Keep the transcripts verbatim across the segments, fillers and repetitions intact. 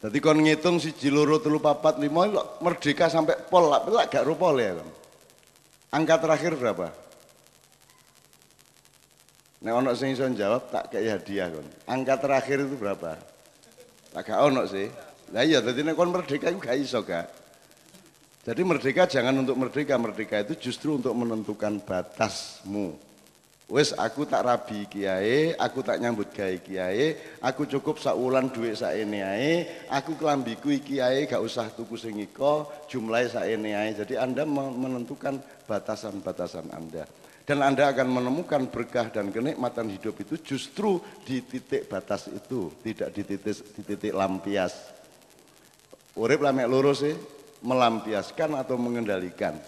Jadi kon ngitung siji loro telu papat lima merdeka sampai pol lah, lah gak rupol ya kan. Angka terakhir berapa? Nek ono sing iso jawab tak kayak hadiah kon. Angka terakhir itu berapa? Tak gak ono sih. Lah iya dadi nek kon merdeka iku gak iso gak. Jadi merdeka jangan untuk merdeka, merdeka itu justru untuk menentukan batasmu. Wes aku tak rabi kiai, aku tak nyambut gawe kiai, aku cukup saulan duit sakene ae, aku kelambiku iki ae gak usah tuku sing iko, jumlahe sakene ae. Jadi Anda menentukan batasan-batasan Anda. Dan Anda akan menemukan berkah dan kenikmatan hidup itu justru di titik batas itu, tidak di titik di titik lampias. Urip lah mek loro sih, melampiaskan atau mengendalikan.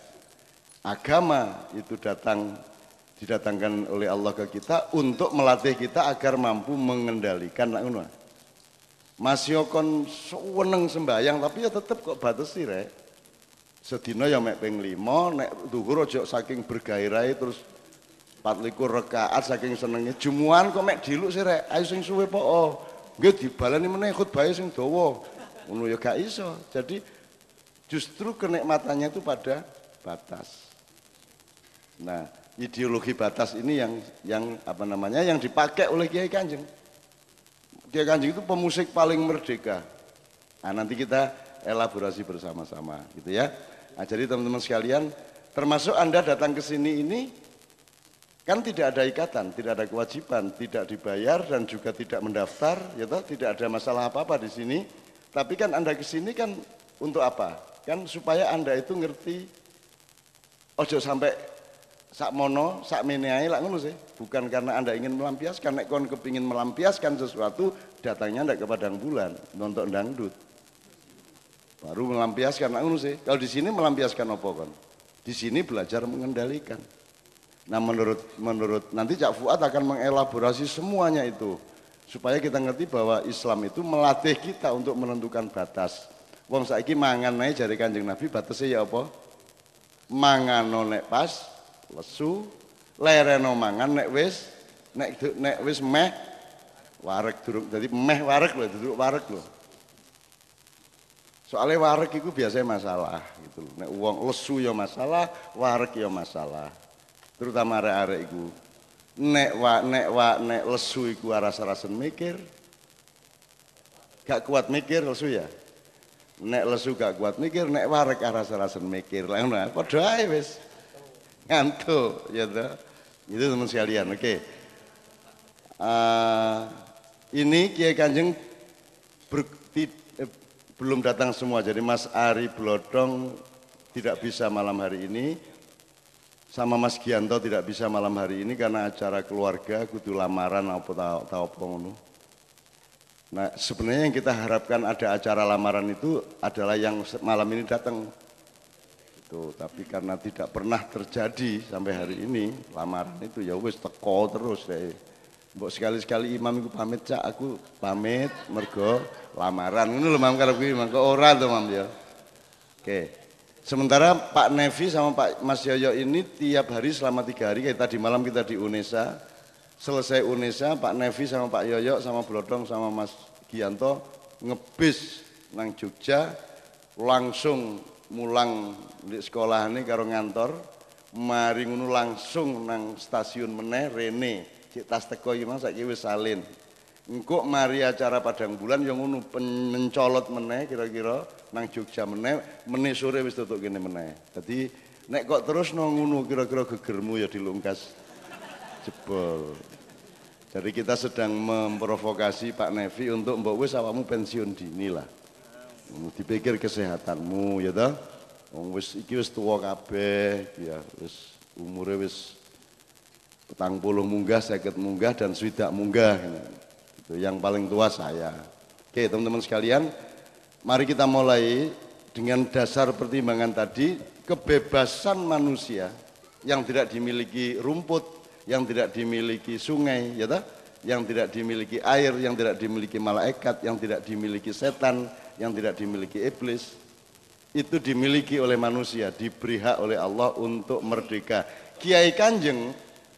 Agama itu datang didatangkan oleh Allah ke kita untuk melatih kita agar mampu mengendalikan nak ngono. Mas yo kon seneng sembayang tapi ya tetep kok batesi rek. Sedina ya mek ping lima, nek dhuwur aja saking bergairahe terus empat likur rakaat saking senenge. Jumuan kok mek diluk sih rek. Ayo sing suwe po. Nggih dibaleni meneh khutbahe sing dawa. Ngono ya gak iso. Jadi justru kenikmatannya itu pada batas. Nah, ideologi batas ini yang yang apa namanya yang dipakai oleh Kiai Kanjeng. Kiai Kanjeng itu pemusik paling merdeka. Nah, nanti kita elaborasi bersama-sama gitu ya. Nah, jadi teman-teman sekalian, termasuk Anda datang ke sini ini kan tidak ada ikatan, tidak ada kewajiban, tidak dibayar dan juga tidak mendaftar, ya toh, tidak ada masalah apa-apa di sini. Tapi kan Anda ke sini kan untuk apa? Kan supaya Anda itu ngerti ojo sampai sak mono, sak meneai lah ngono sih. Bukan karena Anda ingin melampiaskan, nek kon kepingin melampiaskan sesuatu, datangnya ndak ke padang bulan, nonton dangdut. Baru melampiaskan lah ngono sih. Kalau di sini melampiaskan apa kon? Di sini belajar mengendalikan. Nah, menurut menurut nanti Cak Fuad akan mengelaborasi semuanya itu supaya kita ngerti bahwa Islam itu melatih kita untuk menentukan batas. Wong saiki mangan ae jare Kanjeng Nabi batasnya ya apa? Mangano nek pas lesu, lereno mangan nek wis nek nek wis meh wareg durung dadi meh wareg lho duduk wareg lho. Soalnya wareg itu biasanya masalah gitu loh. Nek wong lesu ya masalah, wareg ya masalah. Terutama arek-arek iku. Nek wa nek wa nek lesu iku aras-arasen mikir. Gak kuat mikir lesu ya. Nek lesu gak kuat mikir, nek wareg aras-arasen mikir. Lah ngono, padha ae wis. Ngantuk ya toh. Itu teman sekalian, oke. Okay. Uh, ini Kiai Kanjeng ber, ti, eh, belum datang semua. Jadi Mas Ari Blodong tidak bisa malam hari ini. Sama Mas Gianto tidak bisa malam hari ini karena acara keluarga kudu lamaran apa tahu tahu apa ngono. Nah, sebenarnya yang kita harapkan ada acara lamaran itu adalah yang malam ini datang. Itu, tapi karena tidak pernah terjadi sampai hari ini lamaran itu ya wis teko terus deh. Mbok sekali-sekali imam iku pamit cak aku pamit mergo lamaran ngono lho Mam karep kuwi mangko ora to Mam ya. Oke. Sementara Pak Nevi sama Pak Mas Yoyo ini tiap hari selama tiga hari, kayak tadi malam kita di Unesa, selesai Unesa, Pak Nevi sama Pak Yoyo sama Blodong sama Mas Gianto ngebis nang Jogja, langsung mulang di sekolah ini karo ngantor, mari ngono langsung nang stasiun meneh Rene, cik tas teko iki Mas saiki wis salin. Engkok mari acara padang bulan yang ngono mencolot meneh kira-kira nang Jogja meneh meneh sore wis tutuk kene meneh. Dadi nek kok terus nang ngono kira-kira gegermu ya dilungkas jebol. Jadi kita sedang memprovokasi Pak Nevi untuk mbok wis awakmu pensiun dini lah. Dipikir kesehatanmu ya toh. Wong wis iki wis tuwa kabeh ya wis umure wis petang puluh munggah, seket munggah dan swidak munggah. Yang paling tua saya. Oke teman-teman sekalian, mari kita mulai dengan dasar pertimbangan tadi, kebebasan manusia yang tidak dimiliki rumput, yang tidak dimiliki sungai, ya toh? Yang tidak dimiliki air, yang tidak dimiliki malaikat, yang tidak dimiliki setan, yang tidak dimiliki iblis, itu dimiliki oleh manusia, diberi hak oleh Allah untuk merdeka. Kiai Kanjeng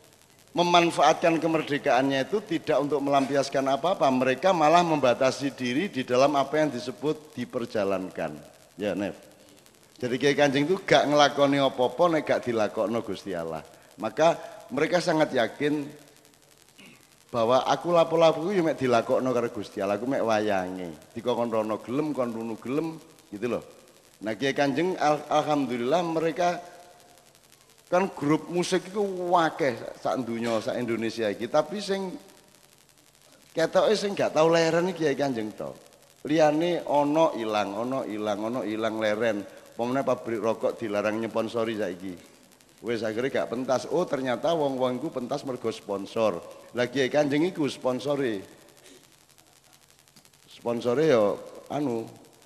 memanfaatkan kemerdekaannya itu tidak untuk melampiaskan apa-apa, mereka malah membatasi diri di dalam apa yang disebut diperjalankan. Ya, Nef. Jadi Kiai Kanjeng itu gak ngelakoni apa-apa nek gak dilakokno Gusti Allah. Maka mereka sangat yakin bahwa aku lapo-lapo yo mek dilakokno karo Gusti Allah, aku mek wayange. Dikon rono gelem, kon runu gelem gitu loh. Nah, Kiai Kanjeng al alhamdulillah mereka kan grup musik itu wakeh sak dunya, sak Indonesia iki, tapi sing ketoke sing gak tau leren iki Kiai Kanjeng to. Liyane ana ilang, ana ilang, ana ilang leren. Pemene pabrik rokok dilarang nyponsori saiki. Wis akhire gak pentas. Oh, ternyata wong-wong iku pentas mergo sponsor. Lah Kiai Kanjeng iku sponsore. Sponsore yo anu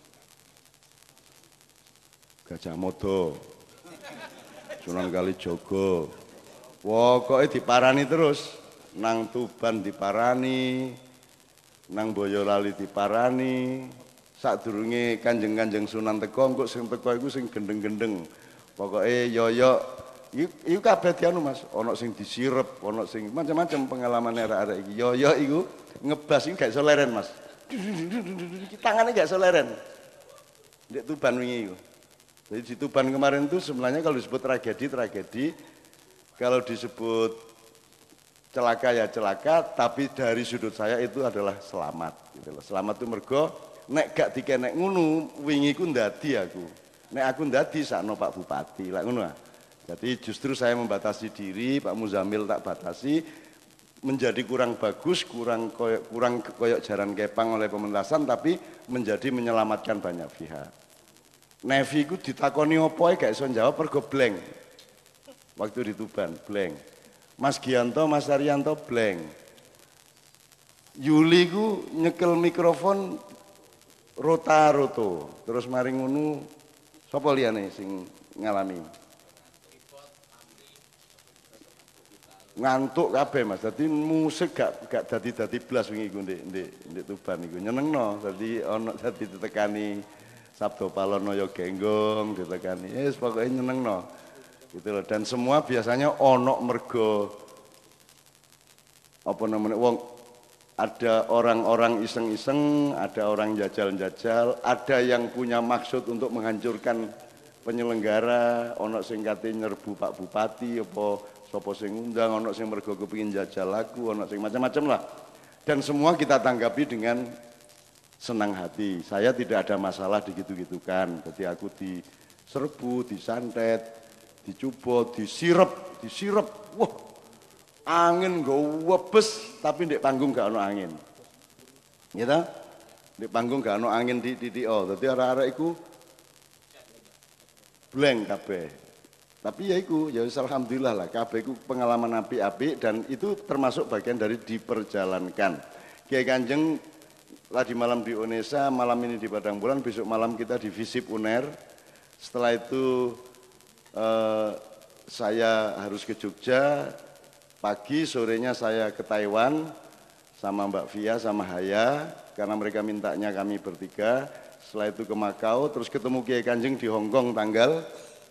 Gajah Mada. Sunan Kalijaga. Pokoke diparani terus. Nang Tuban diparani, nang Boyolali diparani. Sadurunge Kanjeng-kanjeng Sunan teko, engko sing teko iku sing gendeng-gendeng. Pokoke yoyo iku kabeh dianu Mas, ana sing disirep, ana sing macam-macam pengalaman arek-arek iki. Yoyo iku ngebas iku gak iso leren Mas. Tangane gak iso leren. Ndek Tuban wingi iku. Jadi di Tuban kemarin itu sebenarnya kalau disebut tragedi-tragedi, kalau disebut celaka ya celaka, tapi dari sudut saya itu adalah selamat. Gitu loh. Selamat itu mergo, nek gak dikenek ngunu, wingi ku ndadi aku. Nek aku ndadi sakno Pak Bupati, lah ngono. Jadi justru saya membatasi diri, Pak Muzamil tak batasi, menjadi kurang bagus, kurang koyok, kurang koyok jaran kepang oleh pementasan, tapi menjadi menyelamatkan banyak pihak. Nevi ku ditakoni opo ae gak iso jawab mergo blank. Waktu di Tuban blank. Mas Gianto, Mas Arianto blank. Yuli ku nyekel mikrofon rota-roto. Terus mari ngono sapa liyane sing ngalami? Ngantuk kabeh Mas. Dadi musik gak gak dadi-dadi blas wingi ku ndek ndek ndek Tuban iku. Nyenengno. Dadi ana dadi ditekani Sabdo Palono yo genggong ditekani. Yes, pokoknya nyenengno. Gitu loh. Dan semua biasanya ono mergo apa namanya wong ada orang-orang iseng-iseng, ada orang jajal-jajal, ada yang punya maksud untuk menghancurkan penyelenggara, ono sing kate nyerbu Pak Bupati apa sapa sing ngundang, ono sing mergo kepengin jajal lagu, ono sing macam-macam lah. Dan semua kita tanggapi dengan senang hati. Saya tidak ada masalah digitu-gitukan. Jadi aku diserbu, disantet, dicubo, disirep, disirep. Wah, angin gak webes, tapi di panggung gak ada angin. Gitu? Di panggung gak ada angin di di oh. Jadi arah-arah itu blank kabeh. Tapi ya itu, ya alhamdulillah lah. Kabeh itu pengalaman api-api dan itu termasuk bagian dari diperjalankan. Kiai Kanjeng tadi malam di Unesa, malam ini di Padang Bulan, besok malam kita di Visip Uner. Setelah itu eh, saya harus ke Jogja, pagi sorenya saya ke Taiwan sama Mbak Via sama Haya, karena mereka mintanya kami bertiga. Setelah itu ke Makau, terus ketemu Kiai Kanjeng di Hong Kong tanggal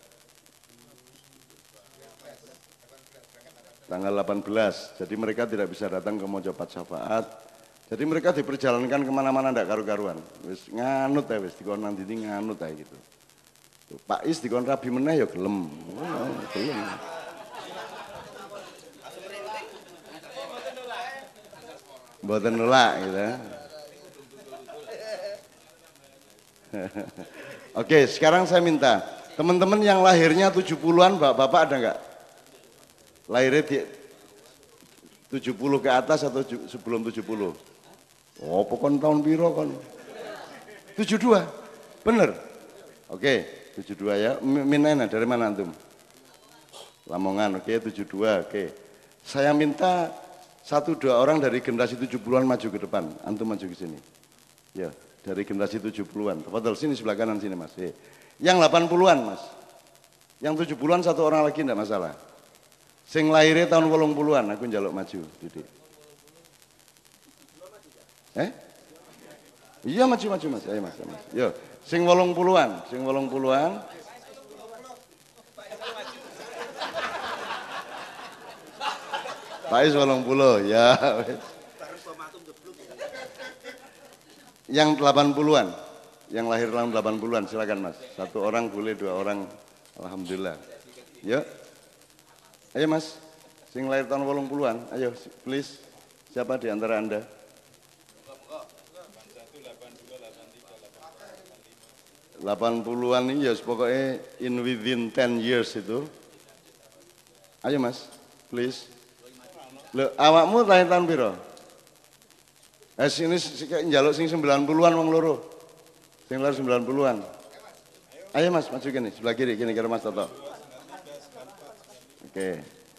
tanggal delapan belas. Jadi mereka tidak bisa datang ke Mojopat Syafaat. Jadi mereka diperjalankan kemana-mana ndak karu-karuan. Wis nganut ya wis dikon nang ndi nganut ae gitu. Tuh, Pak Is dikon rabi meneh ya gelem. Oh, gelem. Mboten nolak gitu. Oke, sekarang saya minta teman-teman yang lahirnya tujuh puluhan Bapak-bapak ada enggak? Lahirnya di tujuh puluh ke atas atau sebelum tujuh puluh? Oh, pokoknya tahun piro kon? tujuh puluh dua, bener? Oke, tujuh puluh dua ya. Minena dari mana antum? Lamongan, oke, tujuh puluh dua, oke. Saya minta satu dua orang dari generasi tujuh puluhan maju ke depan. Antum maju ke sini. Ya, dari generasi tujuh puluhan. Tafadhol sini sebelah kanan sini Mas. Yang delapan puluhan Mas. Yang tujuh puluhan satu orang lagi enggak masalah. Sing lahirnya tahun wolong puluhan, aku njaluk maju, Didik. Eh? Iya maju maju Mas, ayo Mas, Mas. Yo, sing wolong puluhan, sing wolong puluhan. Faiz wolong puluh, ya. Yang delapan puluhan, yang lahir tahun delapan puluhan, silakan Mas. Satu orang boleh, dua orang, alhamdulillah. Yuk, ayo Mas, sing lahir tahun wolong puluhan, ayo please. Siapa di antara Anda? delapan puluhan ini ya pokoknya in within ten years itu. Ayo Mas, please. Loh, awakmu lahir tahun piro? Eh sini njaluk sing sembilan puluhan wong loro. Sing lahir sembilan puluhan. Ayo Mas, maju gini, sebelah kiri, gini kira Mas Toto. Oke.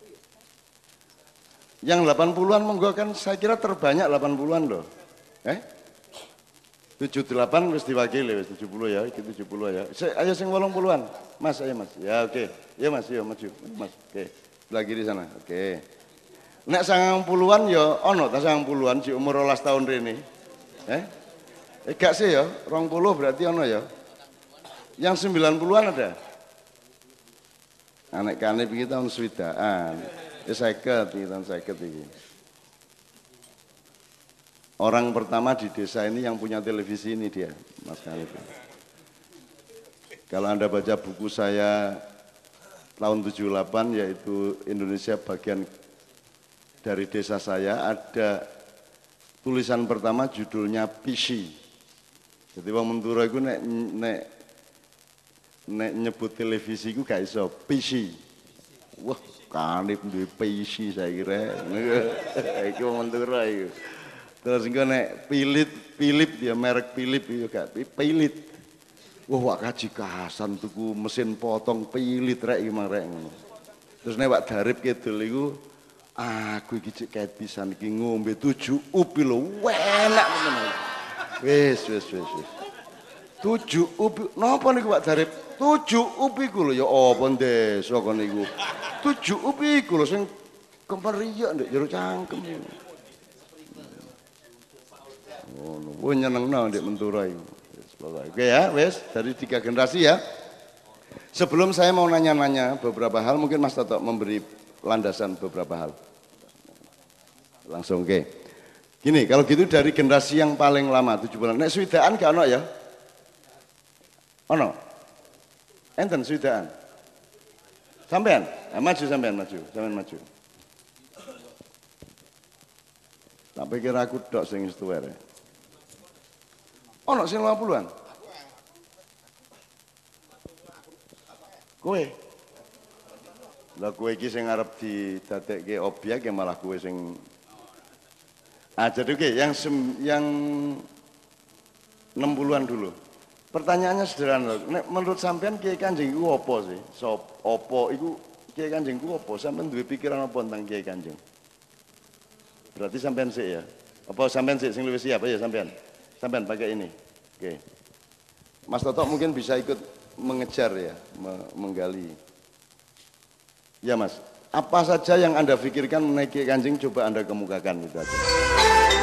Yang delapan puluhan monggo kan saya kira terbanyak delapan puluhan loh. Eh? tujuh puluh delapan wis diwakili wis tujuh puluh ya, iki tujuh puluh ya. Ayo sing wolong puluhan. Mas, ayo Mas. Ya oke. Ya Mas, ya maju. Mas, oke. Sebelah kiri sana. Oke. Nek sangang puluhan ya ono ta sangang puluhan si umur rolas tahun rene. Eh? Eh gak sih ya, rong puluh berarti ono ya. Yang sembilan puluhan ada. Anak kanip iki tahun swidaan. Ya seket iki tahun seket iki. Orang pertama di desa ini yang punya televisi ini dia, Mas Kanip. Kalau Anda baca buku saya tahun tujuh puluh delapan yaitu Indonesia bagian dari desa saya, ada tulisan pertama judulnya P C. Jadi wong Menturo iku nek nek nek nyebut televisi iku gak iso P C. Wah, Kanip duwe P C saya kira. Iki wong Menturo iku. Terus engko nek Philip, Philip dia merek Philip itu gak Philip. Wah, wak kaji kasan tuku mesin potong Philip rek iki mang rek ngono. Terus nek wak Darip kidul iku aku iki cek ket pisan iki ngombe tujuh upi lho, enak tenan. Wis wis wis wis. Tujuh upi, napa niku Pak Darip? Tujuh upi ku lho ya apa desa kon niku. Tujuh upi ku lho sing kemeriak ndek jero cangkem. Oh, oh nyenengno ndek Menturo iku. Oke ya, wes dari tiga generasi ya. Sebelum saya mau nanya-nanya beberapa hal, mungkin Mas Toto memberi landasan beberapa hal. Langsung oke. Gini, kalau gitu dari generasi yang paling lama tujuh bulan. Nek swidaan gak ono ya? Ono. Enten swidaan. Sampean? Nah, maju sampean maju, sampean maju. Tak pikir aku dok sing wis tuwek. Ono sing lima puluhan. Kowe. Lah kowe iki sing arep didadekke objek ya malah kowe sing ah jadi oke, yang sem, yang enam puluhan dulu. Pertanyaannya sederhana. Nek menurut sampean Kiai Kanjeng iku apa sih? Sop apa iku Kiai Kanjeng iku apa? Sampean duwe pikiran apa tentang Kiai Kanjeng? Berarti sampean sik ya. Apa sampean sik sing luwih siap ya sampean? Sampean pakai ini. Oke. Mas Toto mungkin bisa ikut mengejar ya, menggali. Ya Mas, apa saja yang Anda pikirkan mengenai Kiai Kanjeng coba Anda kemukakan itu aja.